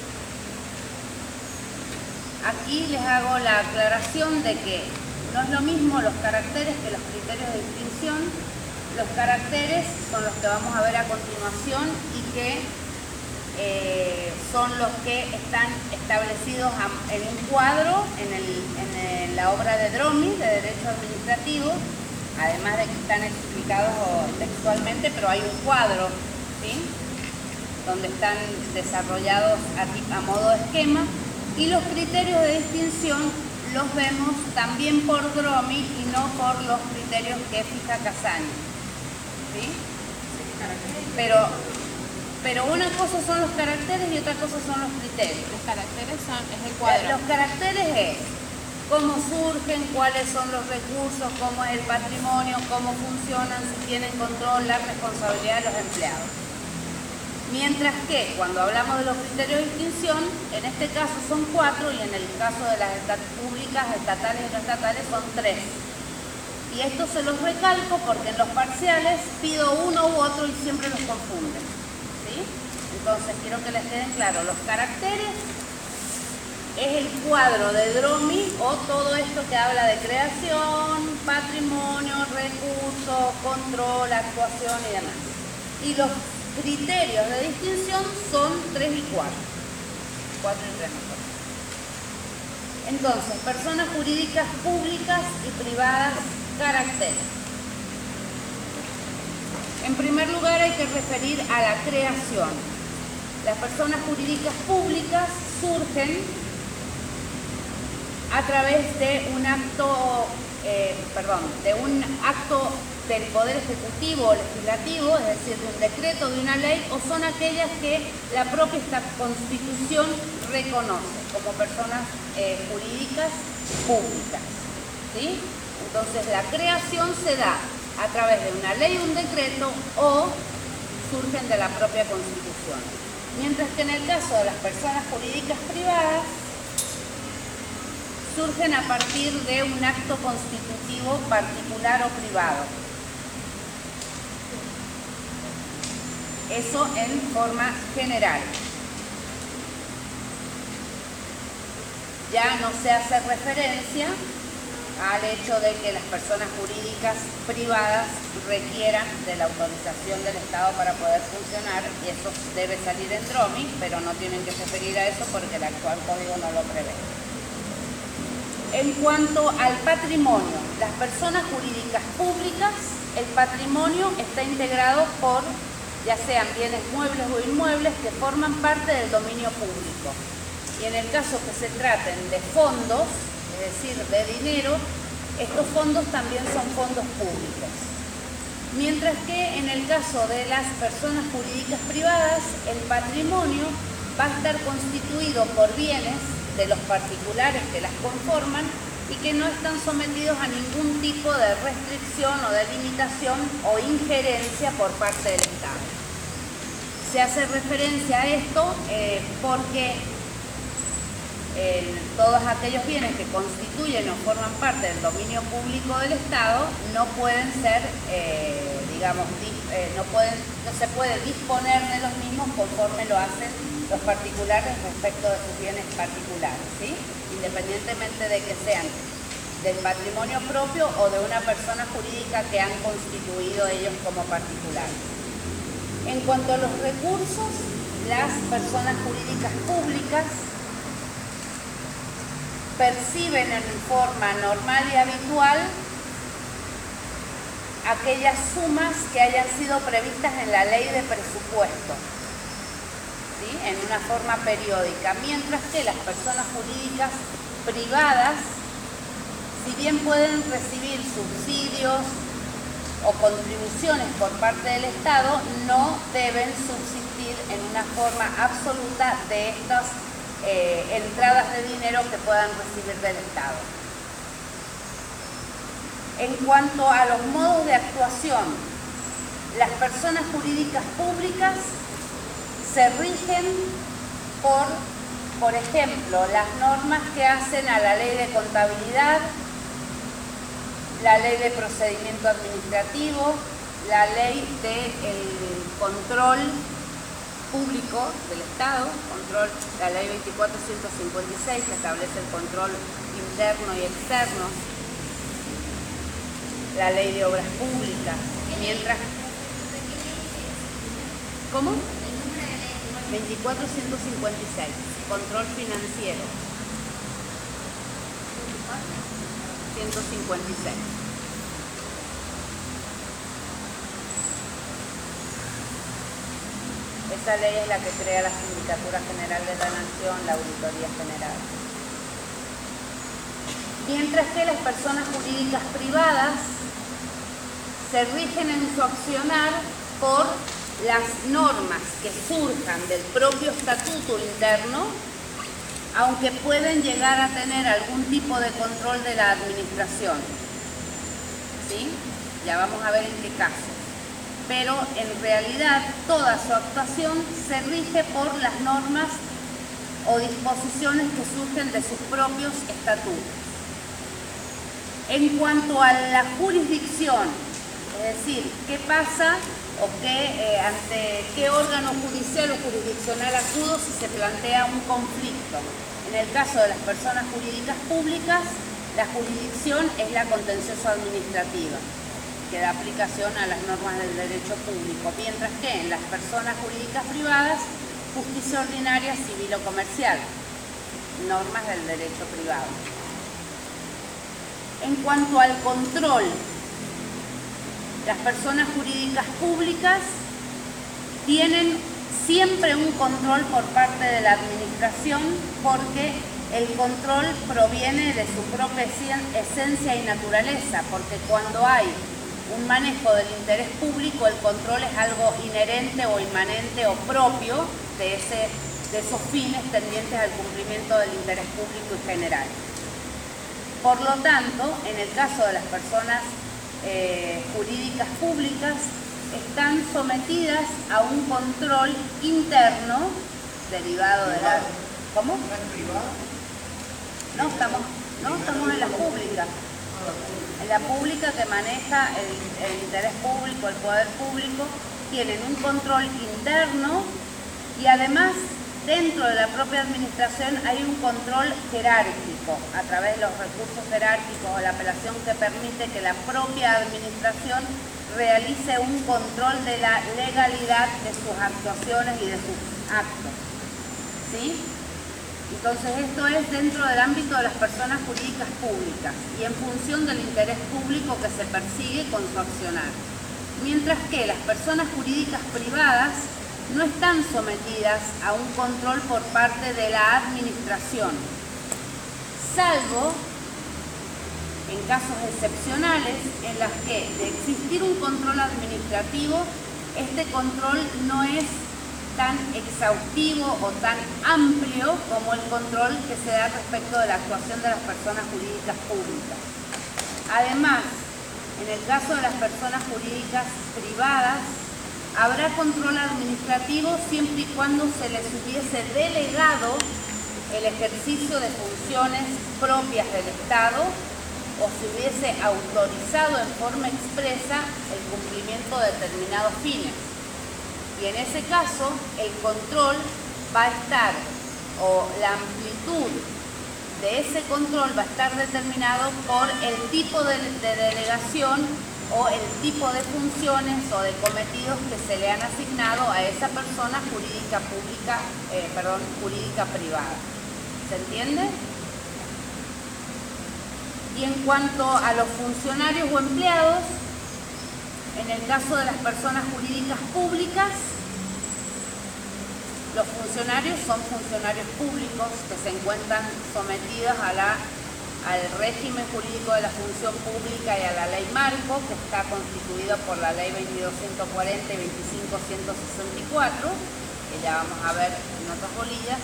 Aquí les hago la aclaración de que no es lo mismo los caracteres que los criterios de distinción. Los caracteres son los que vamos a ver a continuación y que eh, son los que están establecidos en un cuadro en, el, en la obra de Dromi, de Derecho Administrativo, además de que están explicados textualmente, pero hay un cuadro, ¿sí?, donde están desarrollados a, a modo de esquema. Y los criterios de distinción los vemos también por Dromi y no por los criterios que fija Casaña, ¿sí? Pero, pero una cosa son los caracteres y otra cosa son los criterios. Los caracteres son, es el cuadro. Los caracteres es cómo surgen, cuáles son los recursos, cómo es el patrimonio, cómo funcionan, si tienen control, la responsabilidad de los empleados. Mientras que cuando hablamos de los criterios de distinción, en este caso son cuatro y en el caso de las estat públicas, estatales y no estatales son tres. Y esto se los recalco porque en los parciales pido uno u otro y siempre los confunden, ¿sí? Entonces quiero que les queden claros, los caracteres es el cuadro de Dromi o todo esto que habla de creación, patrimonio, recursos, control, actuación y demás. Y los criterios de distinción son tres y cuatro. cuatro y tres, mejor. Entonces, personas jurídicas públicas y privadas, caracteres. En primer lugar, hay que referir a la creación. Las personas jurídicas públicas surgen a través de un acto, eh, perdón, de un acto del Poder Ejecutivo o Legislativo, es decir, de un decreto, de una ley, o son aquellas que la propia esta Constitución reconoce como personas eh, jurídicas públicas, ¿sí? Entonces, la creación se da a través de una ley, un decreto, o surgen de la propia Constitución. Mientras que en el caso de las personas jurídicas privadas, surgen a partir de un acto constitutivo particular o privado. Eso en forma general. Ya no se hace referencia al hecho de que las personas jurídicas privadas requieran de la autorización del Estado para poder funcionar, y eso debe salir en DROMI, pero no tienen que referir a eso porque el actual código no lo prevé. En cuanto al patrimonio, las personas jurídicas públicas, el patrimonio está integrado por, ya sean bienes muebles o inmuebles, que forman parte del dominio público. Y en el caso que se traten de fondos, es decir, de dinero, estos fondos también son fondos públicos. Mientras que en el caso de las personas jurídicas privadas, el patrimonio va a estar constituido por bienes de los particulares que las conforman y que no están sometidos a ningún tipo de restricción o de limitación o injerencia por parte del Estado. Se hace referencia a esto eh, porque eh, todos aquellos bienes que constituyen o forman parte del dominio público del Estado no pueden ser, eh, digamos, eh, no, pueden, no se puede disponer de los mismos conforme lo hacen los particulares respecto de sus bienes particulares, ¿sí? Independientemente de que sean del patrimonio propio o de una persona jurídica que han constituido ellos como particulares. En cuanto a los recursos, las personas jurídicas públicas perciben en forma normal y habitual aquellas sumas que hayan sido previstas en la ley de presupuesto, ¿sí? En una forma periódica, mientras que las personas jurídicas privadas, si bien pueden recibir subsidios o contribuciones por parte del Estado, no deben subsistir en una forma absoluta de estas eh, entradas de dinero que puedan recibir del Estado. En cuanto a los modos de actuación, las personas jurídicas públicas se rigen por, por ejemplo, las normas que hacen a la ley de contabilidad, la ley de procedimiento administrativo, la ley del control público del Estado, control, la ley veinticuatro ciento cincuenta y seis que establece el control interno y externo, la ley de obras públicas, mientras... ¿Cómo? veinticuatro ciento cincuenta y seis, control financiero. ciento cincuenta y seis. Esa ley es la que crea la Sindicatura General de la Nación, la Auditoría General. Mientras que las personas jurídicas privadas se rigen en su accionar por las normas que surjan del propio estatuto interno, aunque pueden llegar a tener algún tipo de control de la administración, ¿sí? Ya vamos a ver en qué caso. Pero en realidad toda su actuación se rige por las normas o disposiciones que surgen de sus propios estatutos. En cuanto a la jurisdicción, es decir, qué pasa o qué, eh, ante qué órgano judicial o jurisdiccional acudo si se plantea un conflicto. En el caso de las personas jurídicas públicas, la jurisdicción es la contencioso administrativa. que da aplicación a las normas del derecho público, mientras que en las personas jurídicas privadas, justicia ordinaria, civil o comercial, normas del derecho privado. En cuanto al control, las personas jurídicas públicas tienen siempre un control por parte de la administración, porque el control proviene de su propia esencia y naturaleza, porque cuando hay un manejo del interés público, el control es algo inherente o inmanente o propio de, ese, de esos fines tendientes al cumplimiento del interés público y general. Por lo tanto, en el caso de las personas eh, jurídicas públicas, están sometidas a un control interno derivado de la... ¿Cómo? ¿No es privado? No, estamos, no, estamos en la pública. En la pública que maneja el, el interés público, el poder público, tienen un control interno y además dentro de la propia administración hay un control jerárquico a través de los recursos jerárquicos o la apelación que permite que la propia administración realice un control de la legalidad de sus actuaciones y de sus actos. ¿Sí? Entonces esto es dentro del ámbito de las personas jurídicas públicas y en función del interés público que se persigue con su accionar. Mientras que las personas jurídicas privadas no están sometidas a un control por parte de la administración, salvo en casos excepcionales en las que de existir un control administrativo, este control no es tan exhaustivo o tan amplio como el control que se da respecto de la actuación de las personas jurídicas públicas. Además, en el caso de las personas jurídicas privadas, habrá control administrativo siempre y cuando se les hubiese delegado el ejercicio de funciones propias del Estado o se hubiese autorizado en forma expresa el cumplimiento de determinados fines. Y en ese caso, el control va a estar, o la amplitud de ese control va a estar determinado por el tipo de, de delegación o el tipo de funciones o de cometidos que se le han asignado a esa persona jurídica pública, eh, perdón, jurídica privada. ¿Se entiende? Y en cuanto a los funcionarios o empleados, en el caso de las personas jurídicas públicas, los funcionarios son funcionarios públicos que se encuentran sometidos a la, al régimen jurídico de la función pública y a la ley marco, que está constituida por la ley veintidós ciento cuarenta y veinticinco ciento sesenta y cuatro, que ya vamos a ver en otras bolillas.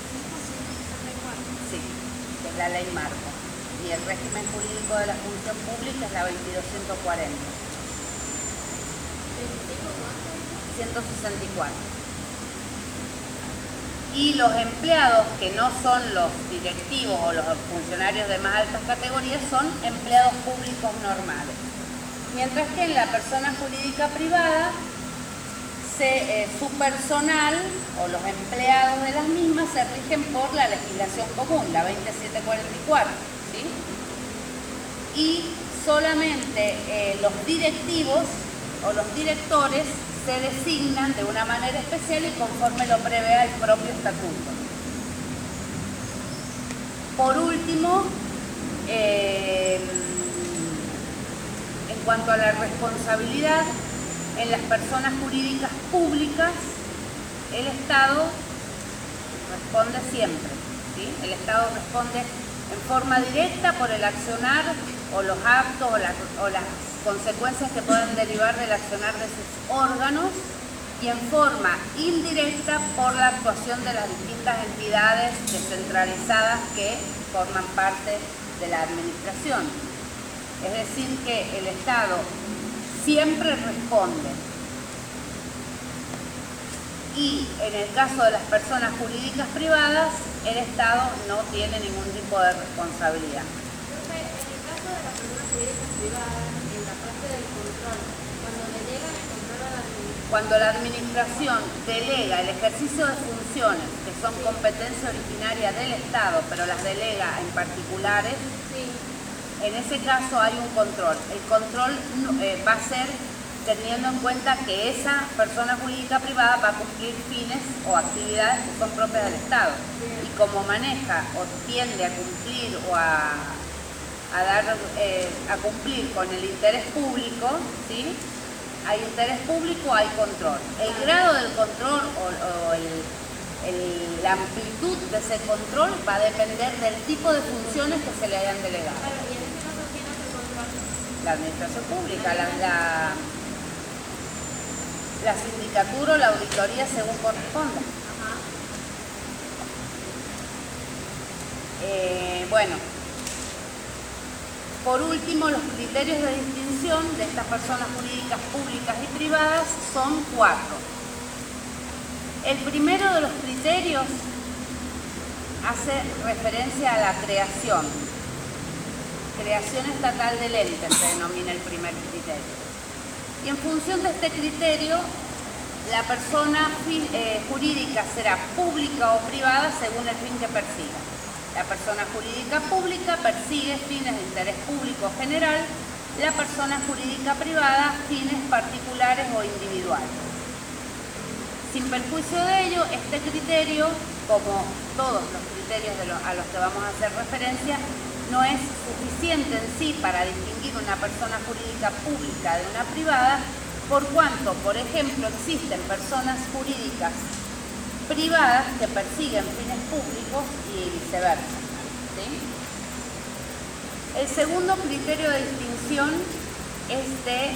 Sí, que es la ley marco. Y el régimen jurídico de la función pública es la veintidós ciento cuarenta. ciento sesenta y cuatro. Y los empleados que no son los directivos o los funcionarios de más altas categorías son empleados públicos normales. Mientras que en la persona jurídica privada, se, eh, su personal o los empleados de las mismas se rigen por la legislación común, la veintisiete cuarenta y cuatro. ¿Sí? Y solamente eh, los directivos o los directores se designan de una manera especial y conforme lo prevé el propio estatuto. Por último, eh, en cuanto a la responsabilidad, en las personas jurídicas públicas, el Estado responde siempre, ¿sí? El Estado responde en forma directa por el accionar o los actos o, la, o las consecuencias que pueden derivar del accionar de sus órganos y en forma indirecta por la actuación de las distintas entidades descentralizadas que forman parte de la administración. Es decir, que el Estado siempre responde. Y en el caso de las personas jurídicas privadas, el Estado no tiene ningún tipo de responsabilidad. Entonces, en el caso de las personas jurídicas privadas, en la parte del control, cuando delega el control a la administración, Cuando la administración delega el ejercicio de funciones que son competencia originaria del Estado, pero las delega en particulares, sí, en ese caso hay un control. El control eh, va a ser teniendo en cuenta que esa persona jurídica privada va a cumplir fines o actividades que son propias del Estado. Y como maneja o tiende a cumplir o a, a, dar, eh, a cumplir con el interés público, ¿sí? Hay interés público, hay control. El grado del control o, o el, el, la amplitud de ese control va a depender del tipo de funciones que se le hayan delegado. Claro, y en este caso, ¿quién hace el control? La administración pública, la, la, la sindicatura o la auditoría según corresponda. Ajá. Eh, bueno, por último, los criterios de distinción de estas personas jurídicas públicas y privadas son cuatro. El primero de los criterios hace referencia a la creación. Creación estatal del ente se denomina el primer criterio. Y en función de este criterio, la persona eh, jurídica será pública o privada según el fin que persiga. La persona jurídica pública persigue fines de interés público general, la persona jurídica privada fines particulares o individuales. Sin perjuicio de ello, este criterio, como todos los criterios de lo, a los que vamos a hacer referencia, no es suficiente en sí para distinguir una persona jurídica pública de una privada, por cuanto, por ejemplo, existen personas jurídicas privadas que persiguen fines públicos y viceversa. ¿Sí? El segundo criterio de distinción es de...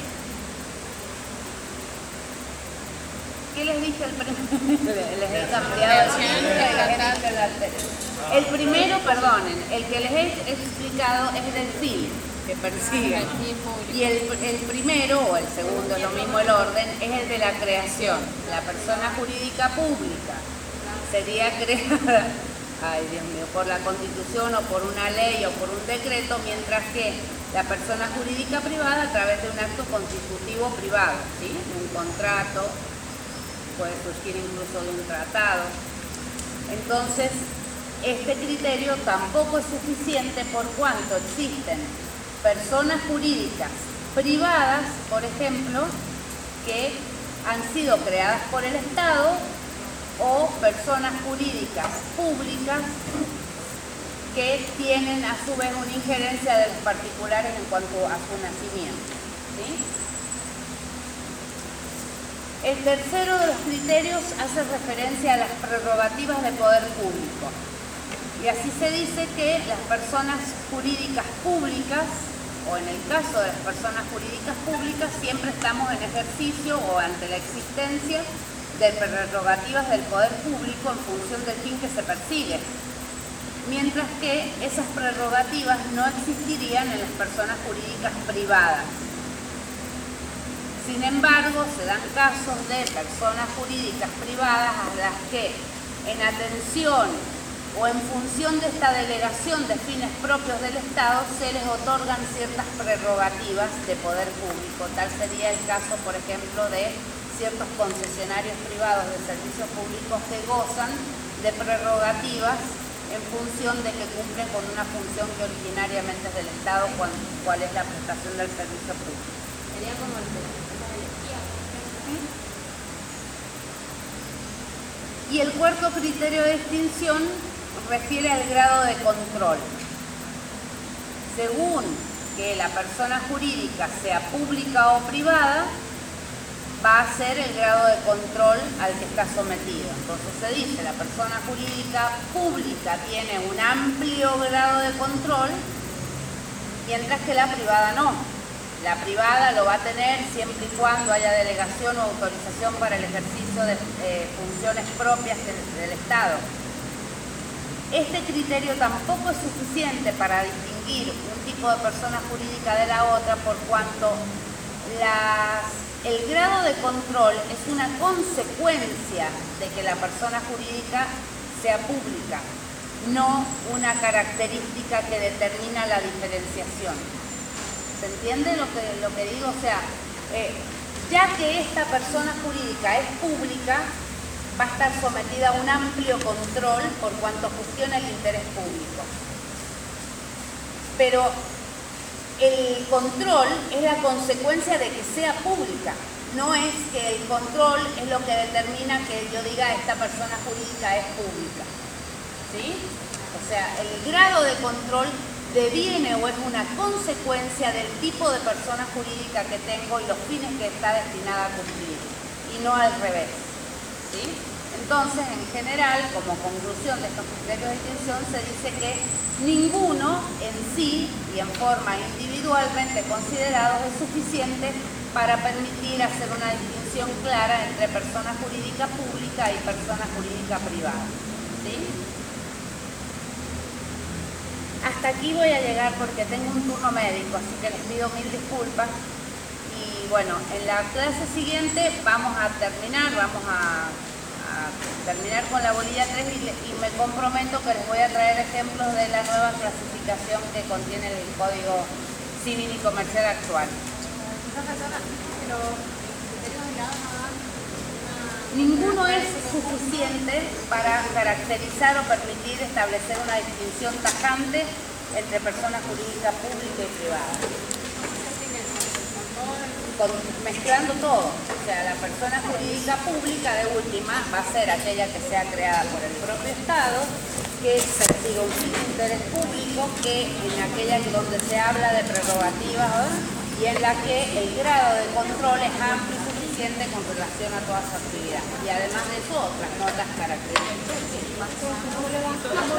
¿Qué les dije el primero? Les he cambiado. El primero, perdonen, el que les he explicado es del fin que persiguen. Y el, el primero, o el segundo, es lo mismo el orden, es el de la creación. La persona jurídica pública sería creada, ay Dios mío, por la Constitución o por una ley o por un decreto, mientras que la persona jurídica privada a través de un acto constitutivo privado, ¿sí? Un contrato, puede surgir incluso de un tratado. Entonces, este criterio tampoco es suficiente por cuanto existen personas jurídicas privadas, por ejemplo, que han sido creadas por el Estado, o personas jurídicas públicas que tienen a su vez una injerencia de los particulares en cuanto a su nacimiento. ¿Sí? El tercero de los criterios hace referencia a las prerrogativas de poder público. Y así se dice que las personas jurídicas públicas, o en el caso de las personas jurídicas públicas, siempre estamos en ejercicio o ante la existencia de prerrogativas del poder público en función del fin que se persigue. Mientras que esas prerrogativas no existirían en las personas jurídicas privadas. Sin embargo, se dan casos de personas jurídicas privadas a las que, en atención o en función de esta delegación de fines propios del Estado, se les otorgan ciertas prerrogativas de poder público. Tal sería el caso, por ejemplo, de ciertos concesionarios privados de servicios públicos que gozan de prerrogativas en función de que cumplen con una función que originariamente es del Estado, cual, cual es la prestación del servicio público. Sería como el de la energía. Y el cuarto criterio de distinción refiere al grado de control. Según que la persona jurídica sea pública o privada, va a ser el grado de control al que está sometido. Entonces se dice, la persona jurídica pública tiene un amplio grado de control, mientras que la privada no. La privada lo va a tener siempre y cuando haya delegación o autorización para el ejercicio de eh, funciones propias del, del Estado. Este criterio tampoco es suficiente para distinguir un tipo de persona jurídica de la otra, por cuanto las, el grado de control es una consecuencia de que la persona jurídica sea pública, no una característica que determina la diferenciación. ¿Se entiende lo que, lo que digo? O sea, eh, ya que esta persona jurídica es pública, va a estar sometida a un amplio control por cuanto gestiona el interés público. Pero el control es la consecuencia de que sea pública. No es que el control es lo que determina que yo diga esta persona jurídica es pública. ¿Sí? O sea, el grado de control deviene o es una consecuencia del tipo de persona jurídica que tengo y los fines que está destinada a cumplir, y no al revés. ¿Sí? Entonces, en general, como conclusión de estos criterios de distinción, se dice que ninguno en sí y en forma individualmente considerado es suficiente para permitir hacer una distinción clara entre persona jurídica pública y persona jurídica privada. ¿Sí? Hasta aquí voy a llegar porque tengo un turno médico, así que les pido mil disculpas. Y bueno, en la clase siguiente vamos a terminar, vamos a, a terminar con la bolilla tres y, y me comprometo que les voy a traer ejemplos de la nueva clasificación que contiene el Código Civil y Comercial actual. Profesora, pero los criterios aislados no dan una... Ninguno es suficiente para caracterizar o permitir establecer una distinción tajante entre persona jurídica pública y privada. Con, mezclando todo. O sea, la persona jurídica pública de última va a ser aquella que sea creada por el propio Estado, que persiga un fin de interés público, que en aquella donde se habla de prerrogativas, ¿verdad? Y en la que el grado de control es amplio y suficiente con relación a toda su actividad. Y además de eso, otras notas características.